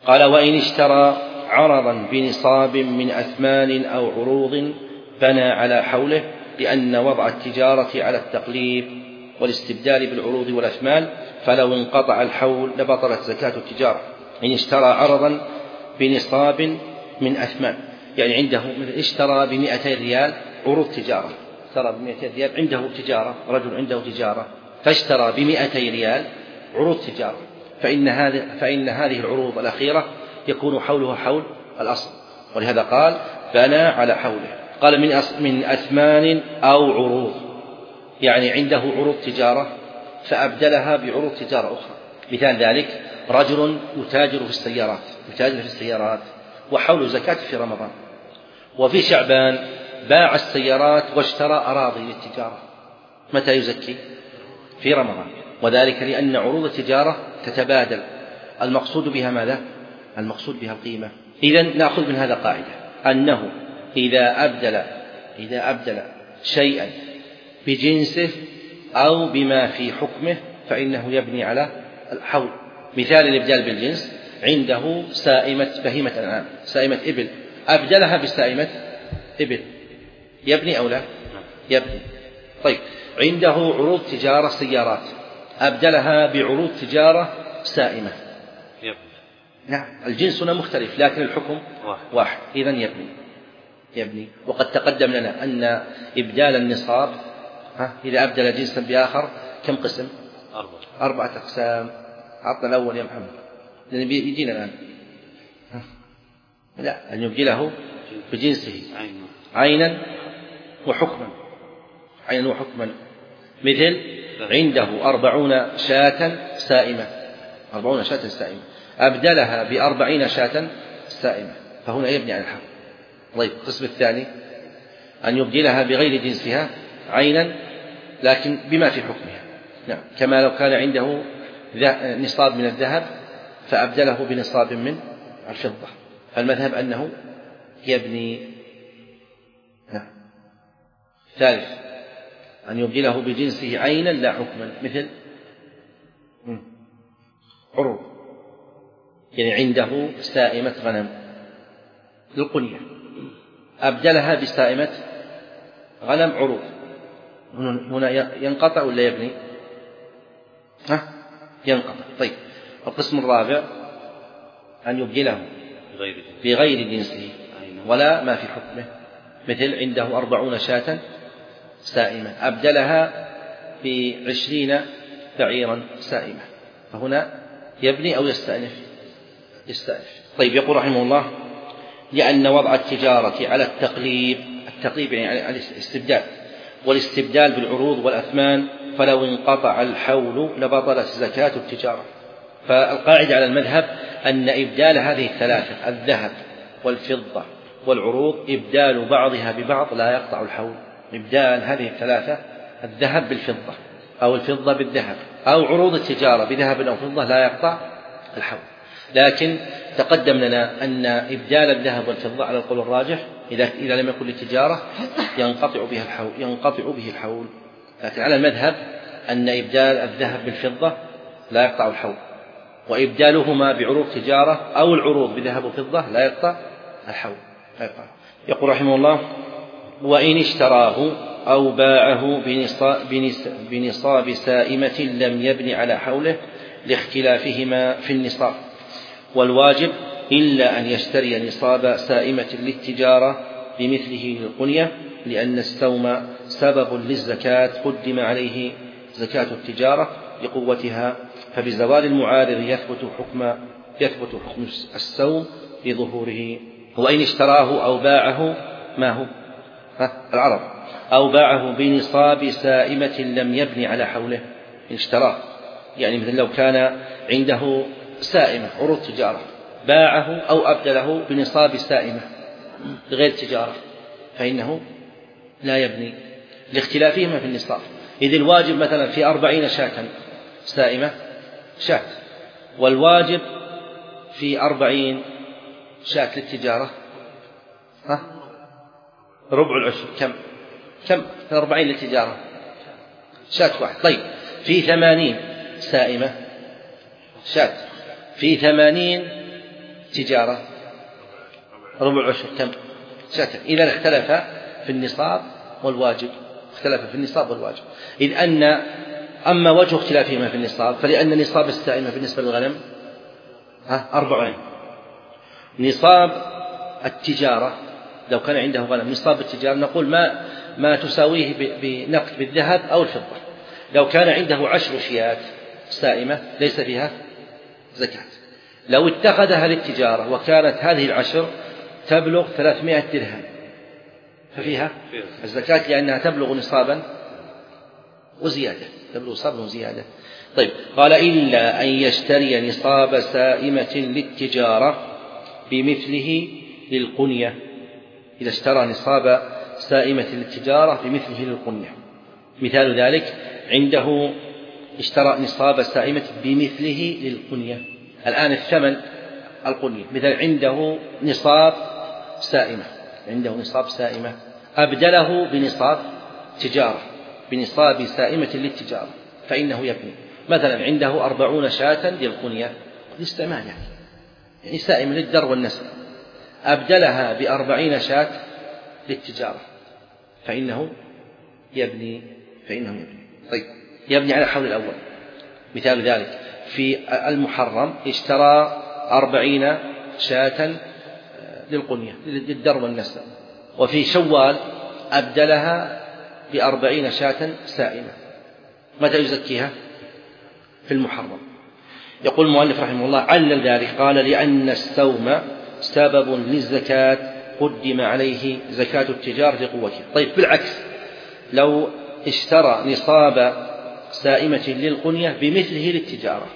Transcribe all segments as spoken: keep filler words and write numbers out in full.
قال: وإن اشترى عرضا بنصاب من أثمان أو عروض بنى على حوله، لأن وضع التجارة على التقليب والاستبدال بالعروض والأثمان، فلو انقطع الحول لبطلت زكاة التجارة. إن اشترى عرضا بنصاب من أثمان، يعني عنده اشترى بمئتي ريال عروض تجارة، اشترى بمئتي ريال، عنده تجارة، رجل عنده تجارة فاشترى بمئتي ريال عروض تجارة، فإن هذه فإن هذه العروض الأخيرة يكون حولها حول الأصل، ولهذا قال: بنى على حوله. قال: من من أثمان أو عروض، يعني عنده عروض تجارة فأبدلها بعروض تجارة أخرى. مثال ذلك: رجل يتاجر في السيارات يتاجر في السيارات وحول زكاة في رمضان، وفي شعبان باع السيارات واشترى أراضي للتجارة، متى يزكي؟ في رمضان، وذلك لأن عروض التجارة تتبادل، المقصود بها ماذا؟ المقصود بها القيمة. إذن نأخذ من هذا قاعدة أنه إذا أبدل إذا أبدل شيئا بجنسه أو بما في حكمه فإنه يبني على الحول. مثال الإبدال بالجنس: عنده سائمة بهيمة أنعام، سائمة إبل، أبدلها بسائمة إبل، يبني أو لا؟ يبني. طيب، عنده عروض تجارة سيارات، أبدلها بعروض تجارة سائمة، يبني. نعم، الجنس هنا مختلف لكن الحكم واحد, واحد. إذن يبني يبني وقد تقدم لنا أن إبدال النصاب ها إذا أبدل جنسا بآخر كم قسم؟ أربعة أربعة أقسام. عطنا الأول يا محمد، لأن يجينا الآن. لا، أن يبدله بجنسه عينا وحكما عينا وحكما مثل: عنده أربعون شاة سائمة أربعون شاة سائمة أبدلها بأربعين شاة سائمة، فهنا يبني على الحول. طيب، القسم الثاني: أن يبدلها بغير جنسها عينا لكن بما في حكمها، نعم، كما لو كان عنده نصاب من الذهب فأبدله بنصاب من الفضة، فالمذهب أنه يبني. نعم. ثالث: أن يبدله بجنسه عينا لا حكما، مثل عروض، يعني عنده سائمة غنم للقنية أبدلها بسائمة غنم عروض، هنا ينقطع ولا يبني؟ ها؟ ينقطع. طيب، القسم الرابع: أن يبدله بغير جنسه ولا ما في حكمه، مثل: عنده أربعون شاة سائمة أبدلها بعشرين بعيرا سائمة، فهنا يبني أو يستأنف؟ يستأنف. طيب، يقول رحمه الله: لأن وضع التجارة على التقليب التقليب يعني على الاستبدال والاستبدال بالعروض والأثمان، فلو انقطع الحول لبطلت زكاة التجارة. فالقاعدة على المذهب أن إبدال هذه الثلاثة الذهب والفضة والعروض إبدال بعضها ببعض لا يقطع الحول. إبدال هذه الثلاثة الذهب بالفضة أو الفضة بالذهب أو عروض التجارة بذهب أو فضة لا يقطع الحول، لكن تقدم لنا أن إبدال الذهب والفضة على القول الراجح إذا إذا لم يكن للتجارة ينقطع به الحول ينقطع به الحول لكن على المذهب أن إبدال الذهب بالفضة لا يقطع الحول، وإبدالهما بعروض تجارة أو العروض بذهب وفضة لا يقطع الحول. يقول رحمه الله: وإن اشتراه أو باعه بنصاب سائمة لم يبن على حوله لاختلافهما في النصاب، والواجب إلا أن يشتري نصاب سائمة للتجارة بمثله للقنية، لأن السوم سبب للزكاة قدم عليه زكاة التجارة لقوتها، فبزوال المعارض يثبت حكم يثبت حكم السوم لظهوره. وإن اشتراه أو باعه ما هو العرض أو باعه بنصاب سائمة لم يبن على حوله. إن اشتراه يعني مثل لو كان عنده سائمة عروض تجارة باعه أو أبدله بنصاب سائمة غير تجارة فإنه لا يبني لاختلافهما في النصاب. إذ الواجب مثلا في أربعين شاة سائمة شاة، والواجب في أربعين شاة للتجارة ها ربع العشر كم كم في أربعين للتجارة شاة واحد. طيب، في ثمانين سائمة شاة، في ثمانين التجارة ربع العشر كم؟ شاتين. إذا اختلف في النصاب والواجب، اختلف في النصاب والواجب، إذ أن أما وجه اختلافهما في النصاب فلأن نصاب السائمة بالنسبة للغنم ها أربعين. نصاب التجارة لو كان عنده غنم نصاب التجارة نقول ما ما تساويه بنقد بالذهب أو الفضة. لو كان عنده عشر شيات سائمة ليس فيها زكاة. لو اتخذها للتجارة وكانت هذه العشر تبلغ ثلاثمائة درهم ففيها الزكاة لأنها تبلغ نصابا وزيادة، تبلغ نصابا وزيادة. طيب قال إلا أن يشتري نصاب سائمة للتجارة بمثله للقنية، إذا اشترى نصاب سائمة للتجارة بمثله للقنية. مثال ذلك عنده اشترى نصاب سائمة بمثله للقنية. الآن الثمن القنية، مثل عنده نصاب سائمة، عنده نصاب سائمة أبدله بنصاب تجارة، بنصاب سائمة للتجارة، فإنه يبني. مثلا عنده أربعون شاة للقنية للاستعمال يعني, يعني سائمة للدر والنسل، أبدلها بأربعين شاة للتجارة فإنه يبني فإنه يبني. طيب يبني على الحول الأول. مثال ذلك في المحرم اشترى أربعين شاة للقنية للدر والنسل، وفي شوال أبدلها بأربعين شاة سائمة. متى يزكيها؟ في المحرم. يقول المؤلف رحمه الله علل ذلك قال لأن السوم سبب للزكاة قدم عليه زكاة التجارة لقوتها. طيب بالعكس لو اشترى نصاب سائمة للقنية بمثله للتجارة،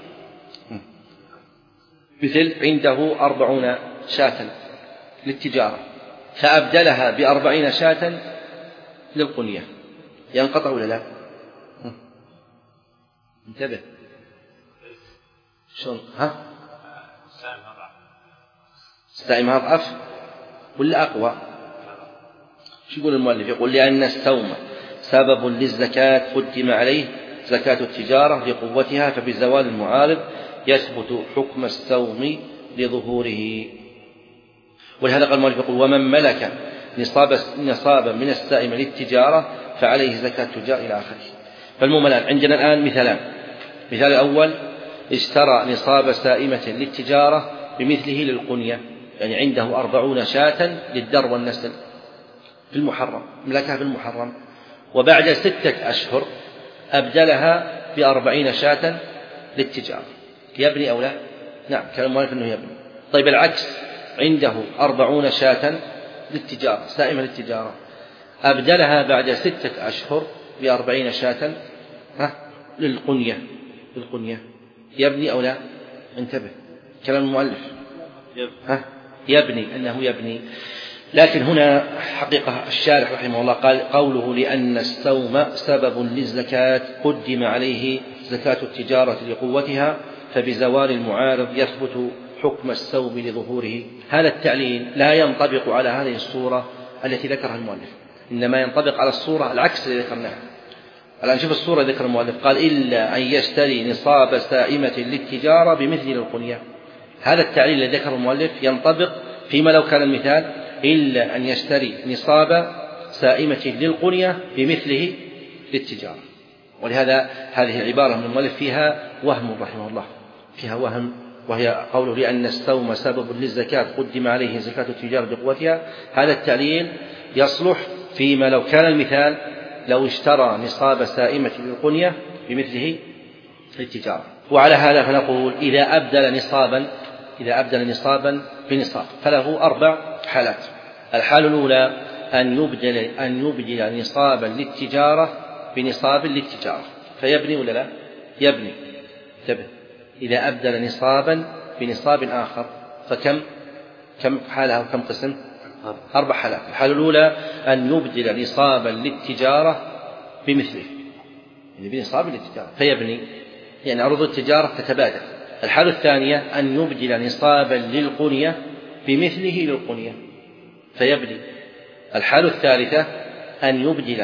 مثل عنده أربعون شاة للتجارة فأبدلها بأربعين شاة للقنية، ينقطع ولا لا؟ انتبه شلون ها؟ السائمة أضعف ولا أقوى؟ شو يقول المؤلف؟ يقول لأن السوم سبب للزكاة قدم عليه زكاة التجارة لقوتها، فبزوال المعارض يثبت حكم السوم لظهوره. ولهذا قال المؤلف يقول ومن ملك نصاب نصابا من السائمة للتجارة فعليه زكاة التجار إلى آخره. فالمؤمنان عندنا الآن مثالان. مثال الأول اشترى نصاب سائمة للتجارة بمثله للقنية، يعني عنده أربعون شاة للدر والنسل في المحرم، ملكها في المحرم، وبعد ستة أشهر أبدلها بأربعين شاة للتجارة، يبني أو لا؟ نعم كان المؤلف أنه يبني. طيب العكس عنده أربعون شاة للتجارة سائمة للتجارة أبدلها بعد ستة أشهر بأربعين شاة للقنية للقنية يبني أو لا؟ انتبه كلام المؤلف ها يبني أنه يبني. لكن هنا حقيقة الشارح رحمه الله قال قوله لأن السوم سبب للزكاة قدم عليه زكاة التجارة لقوتها، فبزوال المعارض يثبت حكم السوم لظهوره. هذا التعليل لا ينطبق على هذه الصورة التي ذكرها المؤلف، إنما ينطبق على الصورة العكس التي ذكرناها. الآن شوف الصورة ذكر المؤلف قال إلا أن يشتري نصاب سائمة للتجارة بمثل القنية. هذا التعليل الذي ذكره المؤلف ينطبق فيما لو كان المثال إلا أن يشتري نصاب سائمة للقنية بمثله للتجارة. ولهذا هذه العبارة من المؤلف فيها وهم رحمه الله، فيها وهم، وهي قوله لأن السوم سبب للزكاة قدم عليه زكاة التجارة بقوتها. هذا التعليل يصلح فيما لو كان المثال لو اشترى نصاب سائمة للقنية بمثله للتجارة. وعلى هذا فنقول إذا أبدل نصابا إذا أبدل نصابا بنصاب فله أربع حالات. الحالة الأولى أن يبدل أن يبدل نصابا للتجارة بنصاب للتجارة فيبني ولا لا؟ يبني. انتبه إذا أبدل نصابا بنصاب آخر فكم كم حالة وكم قسم؟ أربع حالات. الحالة الأولى أن يبدل نصابا للتجارة بمثله، يعني بنصاب للتجارة فيبني، يعني عروض التجارة تتبادل. الحالة الثانية أن يبدل نصابا للقنية بمثله للقنية فيبني. الحالة الثالثة أن يبدل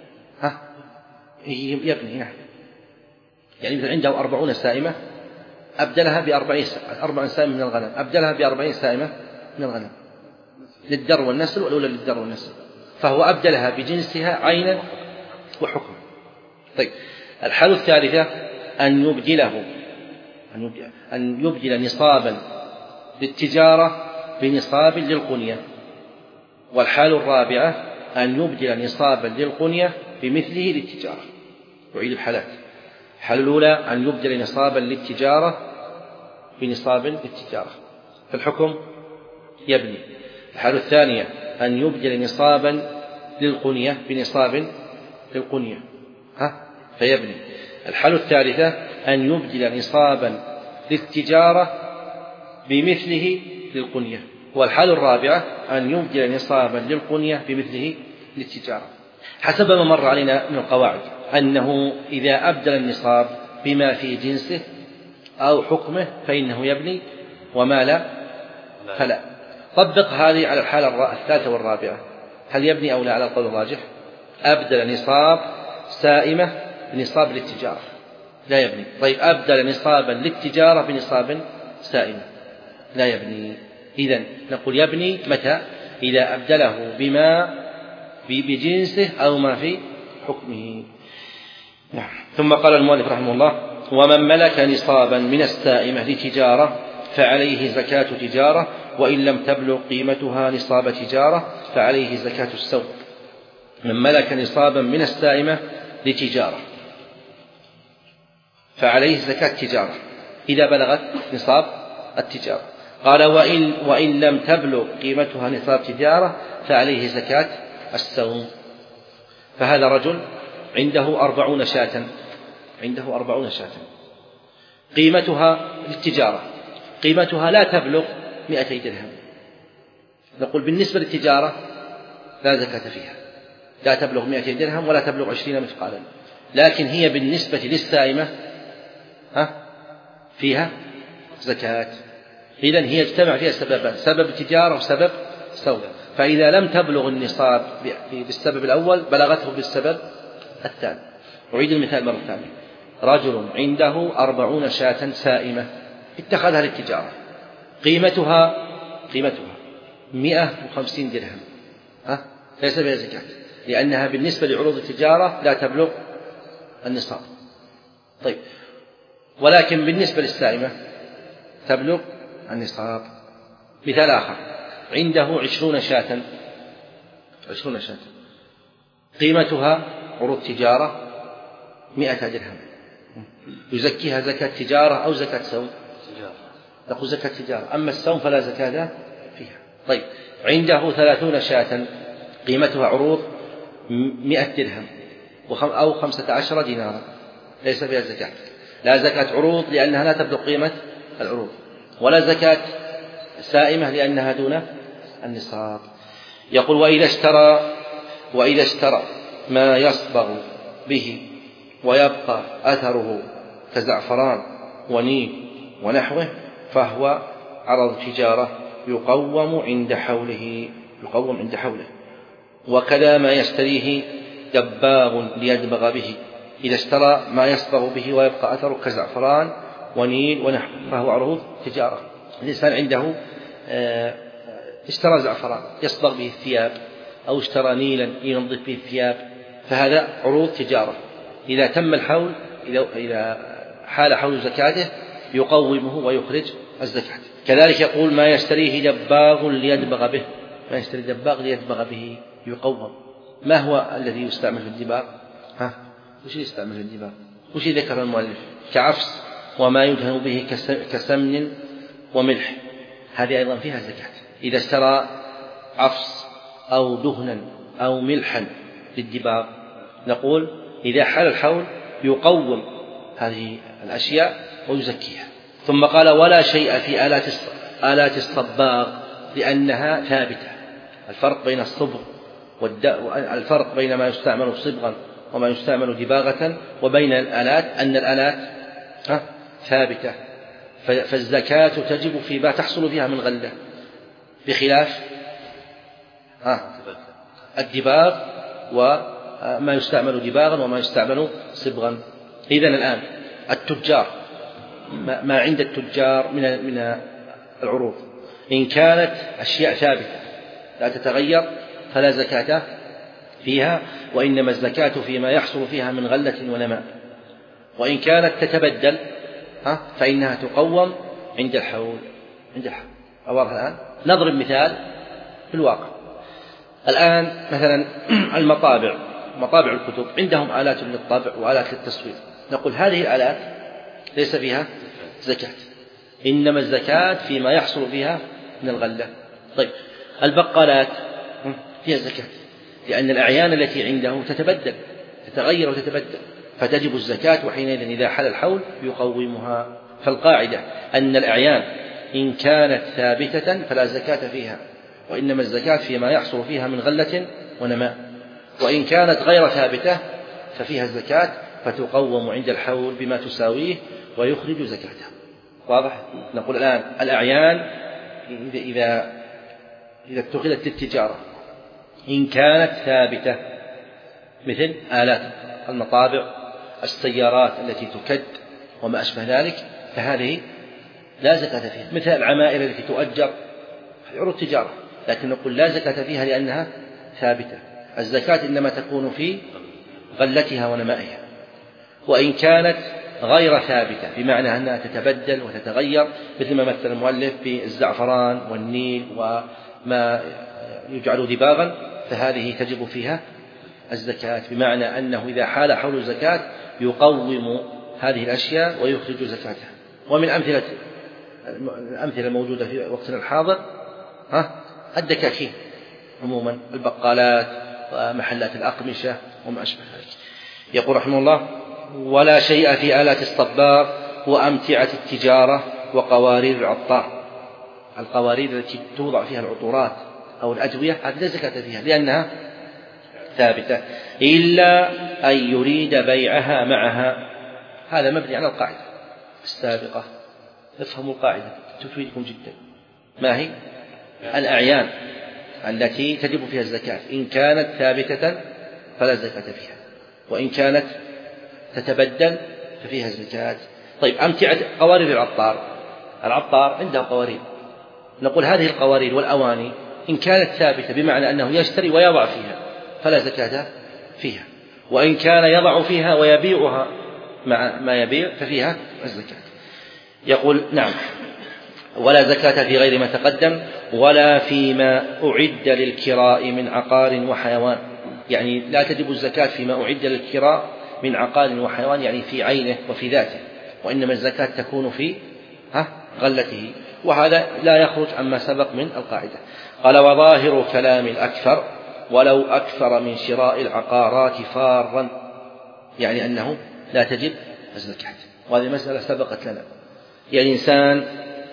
ها يبني نعم، يعني مثل عنده أربعون سائمة أبدلها بأربعين أربع سائمة من الغنم، أبدلها بأربعين سائمة من الغنم للدر والنسل، والأولى للدر والنسل، فهو أبدلها بجنسها عينا وحكما. طيب الحالة الثالثة أن يبدله أن يبدل, أن يبدل نصابا للتجارة بنصاب للقنية. والحالة الرابعة أن يبدل نصابا للقنية بمثله للتجارة. أعيد الحالات. الحالة الأولى أن يبدل نصابا للتجارة بنصاب للتجارة، فالحكم يبني. الحالة الثانية أن يبدل نصابا للقنية بنصاب للقنية ها فيبني. الحالة الثالثة أن يبدل نصابا للتجارة بمثله للقنية. والحالة الرابعة أن يبدل نصابا للقنية بمثله للتجارة. حسب ما مر علينا من القواعد أنه إذا أبدل النصاب بما في جنسه أو حكمه فإنه يبني، وما لا فلا. طبق هذه على الحالة الثالثة والرابعة، هل يبني أو لا؟ على القول الراجح أبدل نصاب سائمة بنصاب للتجارة لا يبني. طيب أبدل نصابا للتجارة بنصاب سائمة لا يبني. إذن نقول يبني متى؟ إذا أبدله بما بجنسه أو ما في حكمه. نعم. ثم قال المؤلف رحمه الله: ومن ملك نصابا من السائمة لتجارة فعليه زكاة تجارة، وإن لم تبلغ قيمتها نصاب تجارة فعليه زكاة السوم. من ملك نصابا من السائمة لتجارة فعليه زكاة تجارة إذا بلغت نصاب التجارة. قال: وإن, وإن لم تبلغ قيمتها نصاب تجارة فعليه زكاة السوم. فهذا رجل عنده أربعون شاة، عنده أربعون شاة قيمتها للتجارة، قيمتها لا تبلغ مئتي درهم. نقول بالنسبة للتجارة لا زكاة فيها، لا تبلغ مئتي درهم ولا تبلغ عشرين مثقالا، لكن هي بالنسبة للسائمة ها فيها زكاة. إذن هي اجتمع فيها سببان: سبب التجارة وسبب سوم. فإذا لم تبلغ النصاب بالسبب الأول بلغته بالسبب الثاني. أعيد المثال مرة ثانية: رجل عنده أربعون شاة سائمة اتخذها للتجارة، قيمتها قيمتها مئة وخمسين درهم ها ليس بها زكاة، لأنها بالنسبة لعروض التجارة لا تبلغ النصاب. طيب، ولكن بالنسبة للسائمة تبلغ النصاب. مثال آخر: عنده عشرون شاة عشرون شاة قيمتها عروض تجارة مئة درهم، يزكيها زكاة تجارة أو زكاة سوم؟ نقول زكاة تجارة. أما السوم فلا زكاة فيها. طيب، عنده ثلاثون شاة قيمتها عروض مئة درهم أو خمسة عشر دينارا، ليس فيها زكاة. لا زكاة عروض لأنها لا تبلغ قيمة العروض، ولا زكاة سائمة لأنها دون النصاب. يقول: وإذا اشترى وإذا اشترى ما يصبغ به ويبقى أثره كزعفران ونيل ونحوه فهو عرض تجارة يقوم عند حوله يقوم عند حوله وكذا ما يشتريه دباغ ليدبغ به. إذا اشترى ما يصبغ به ويبقى أثره كزعفران ونيل ونحوه فهو عروض تجارة. الإنسان عنده اشترى زعفران يصبغ به الثياب، أو اشترى نيلا ينظف به الثياب، فهذا عروض تجارة. إذا تم الحول، إذا حال حول زكاته يقومه ويخرج الزكاة. كذلك يقول: ما يشتريه دباغ ليدبغ به، ما يشتري دباغ ليدبغ به يقوم. ما هو الذي يستعمل في الدباغ؟ ها وش يستعمل في الدباغ؟ وش ذكر المؤلف؟ كعفس وما يدهن به كسمن وملح، هذه أيضا فيها زكاة. إذا اشترى عفس أو دهنا أو ملحا للدباغ نقول إذا حال الحول يقوم هذه الأشياء ويزكيها. ثم قال: ولا شيء في آلات آلات الصباغ لأنها ثابتة. الفرق بين الصبغ الفرق بين ما يستعمل صبغا وما يستعمل دباغة وبين الآلات أن الآلات ثابتة، فالزكاة تجب فيما تحصل فيها من غلة، بخلاف الدباغ وما يستعمل دباغا وما يستعمل صبغا. إذن الآن التجار ما عند التجار من من العروض. إن كانت أشياء ثابتة لا تتغير فلا زكاة فيها، وإنما الزكاة فيما يحصل فيها من غلة ونماء. وإن كانت تتبدل فإنها تقوم عند الحول. عند الحول واضح الآن؟ نضرب مثال في الواقع. الآن مثلا المطابع، مطابع الكتب عندهم آلات للطبع وآلات للتصوير، نقول هذه الآلات ليس فيها زكاة، إنما الزكاة فيما يحصل فيها من الغلة. طيب البقالات فيها زكاة، لأن الأعيان التي عنده تتبدل تتغير وتتبدل، فتجب الزكاة، وحينئذ إذا حل الحول يقومها. فالقاعدة أن الأعيان إن كانت ثابتة فلا زكاة فيها، وإنما الزكاة فيما يحصل فيها من غلة ونماء. وإن كانت غير ثابتة ففيها الزكاة، فتقوم عند الحول بما تساويه ويخرج زكاته. واضح؟ نقول الآن الأعيان إذا إذا إذا اتخذت للتجارة إن كانت ثابتة، مثل آلات المطابع، السيارات التي تكد وما أشبه ذلك، فهذه لا زكاة فيها. مثل العمائر التي تؤجر، عروض تجارة، لكن نقول لا زكاة فيها لأنها ثابتة. الزكاة إنما تكون في غلتها ونمائها. وإن كانت غير ثابتة بمعنى أنها تتبدل وتتغير، مثل ما مثل المؤلف بالزعفران والنيل وما يجعل دباغا، فهذه تجب فيها الزكاة، بمعنى أنه إذا حال حول الزكاة يقوم هذه الأشياء ويخرج زكاتها. ومن أمثلة الأمثلة الموجودة في وقتنا الحاضر ها الدكاكين عموما، البقالات ومحلات الأقمشة وما أشبه ذلك. يقول رحمه الله: ولا شيء في آلات الصبار وأمتعة التجارة وقوارير العطار. القوارير التي توضع فيها العطورات أو الأدوية هذه لا زكاة فيها لأنها ثابتة، إلا أن يريد بيعها معها. هذا مبني على القاعدة السابقة. افهموا القاعدة تفيدكم جدا. ما هي؟ الأعيان التي تجب فيها الزكاة إن كانت ثابتة فلا زكاة فيها، وإن كانت تتبدل ففيها الزكاة. طيب أمتعة قوارير العطار، العطار عنده قوارير، نقول هذه القوارير والأواني إن كانت ثابتة بمعنى أنه يشتري ويضع فيها فلا زكاة فيها، وإن كان يضع فيها ويبيعها مع ما يبيع ففيها الزكاة. يقول نعم: ولا زكاة في غير ما تقدم ولا فيما أعد للكراء من عقار وحيوان. يعني لا تجب الزكاة فيما أعد للكراء من عقار وحيوان، يعني في عينه وفي ذاته، وإنما الزكاة تكون في ها غلته، وهذا لا يخرج عما سبق من القاعدة. قال: وظاهر كلام الأكثر ولو أكثر من شراء العقارات فارا، يعني أنه لا تجب الزكاة. وهذه مسألة سبقت لنا. يعني إنسان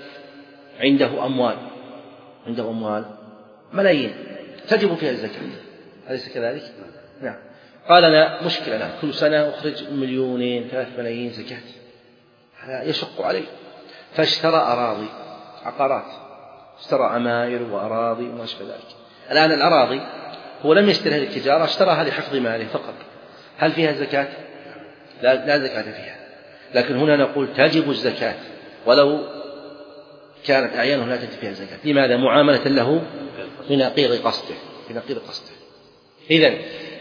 عنده أموال عنده أموال ملايين تجب فيها الزكاة، أليس كذلك؟ نعم. قال: لا مشكلة، نعم كل سنة أخرج مليونين ثلاث ملايين زكاة، هذا يشق عليه، فاشترى أراضي عقارات، اشترى عمائر وأراضي وما أشبه ذلك. الآن الأراضي هو لم يشتريها للتجارة، اشتراها لحفظ ماله فقط. هل فيها زكاة؟ لا, لا زكاة فيها. لكن هنا نقول تجب الزكاة ولو كانت أعيانه لا تجب فيها زكاة. لماذا؟ معاملة له بنقيض قصده بنقيض قصده. إذن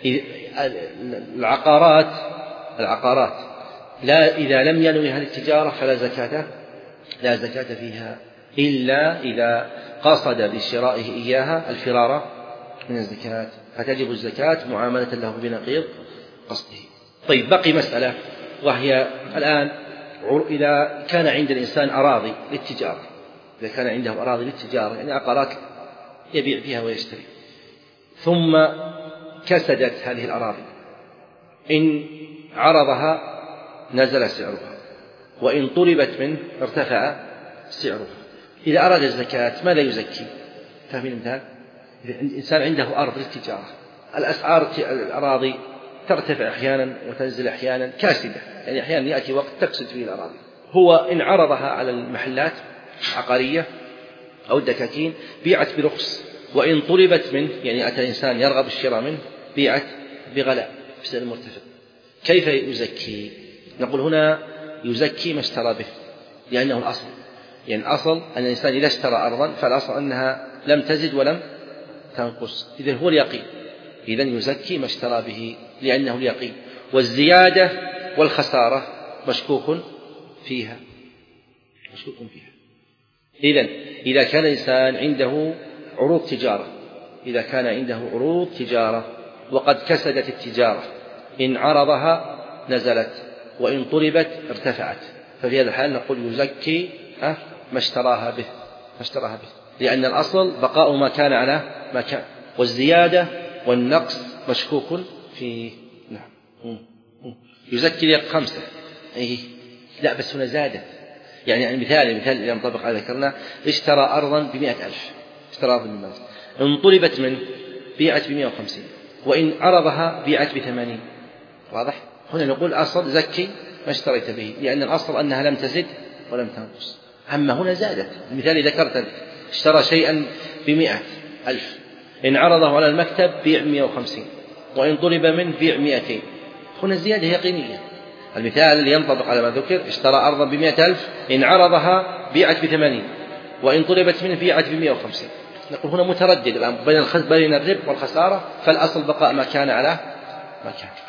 العقارات العقارات لا إذا لم ينويها للتجارة فلا زكاة لا زكاة فيها، إلا إذا قصد بشرائه إياها الفرار من الزكاة، فتجب الزكاة معاملة له بنقيض قصده. طيب بقي مسألة، وهي الآن إذا كان عند الإنسان أراضي للتجارة، إذا كان عنده أراضي للتجارة يعني عقارات يبيع فيها ويشتري، ثم كسدت هذه الأراضي، إن عرضها نزل سعرها، وإن طلبت منه ارتفع سعرها. إذا أراد الزكاة ماذا يزكي؟ فاهمين المثال؟ إذا الإنسان عنده أرض للتجارة، الأسعار الأراضي ترتفع أحيانا وتنزل أحيانا، كاسدة، يعني أحيانا يأتي وقت تكسد فيه الأراضي. هو إن عرضها على المحلات العقارية أو الدكاكين بيعت برخص، وإن طلبت منه يعني أتى إنسان يرغب الشراء منه بيعت بغلاء بسعر مرتفع. كيف يزكي؟ نقول هنا يزكي ما اشترى به، لأنه الأصل، يعني الأصل أن الإنسان إذا اشترى أرضا فالأصل أنها لم تزد ولم تنقص، إذن هو اليقين، إذن يزكي ما اشترى به لأنه اليقين. والزيادة والخسارة مشكوك فيها، مشكوك فيها. إذن إذا كان الإنسان عنده عروض تجارة، إذا كان عنده عروض تجارة وقد كسدت التجارة، إن عرضها نزلت وإن طلبت ارتفعت، ففي هذا الحال نقول يزكي ما اشتراها به، ما اشتراها به، لأن الأصل بقاء ما كان على ما كان، والزيادة والنقص مشكوك فيه. نعم. يزكي خمسة، إيه لا بس هنا زادت، يعني مثال مثال اللي ينطبق على ذكرنا، اشترى أرضا بمئة ألف، اشترى أرضا بمئة ألف، إن طلبت منه بيعت بمئة وخمسين، وإن عرضها بيعت بثمانين. واضح؟ هنا نقول أصل زكي ما اشتريت به، لأن الأصل أنها لم تزد ولم تنقص. أما هنا زادت، المثال اللي ذكرت اشترى شيئا بمئة ألف، إن عرضه على المكتب بيع مئة وخمسين، وإن طلب منه بيع مئتين، هنا الزيادة يقينية. المثال اللي ينطبق على ما ذكر، اشترى أرضا بمئة ألف، إن عرضها بيعت بثمانين، وإن طلبت منه بيعت بمئة وخمسين. نقول هنا متردد الآن بين الربح والخسارة، فالأصل بقاء ما كان على ما كان.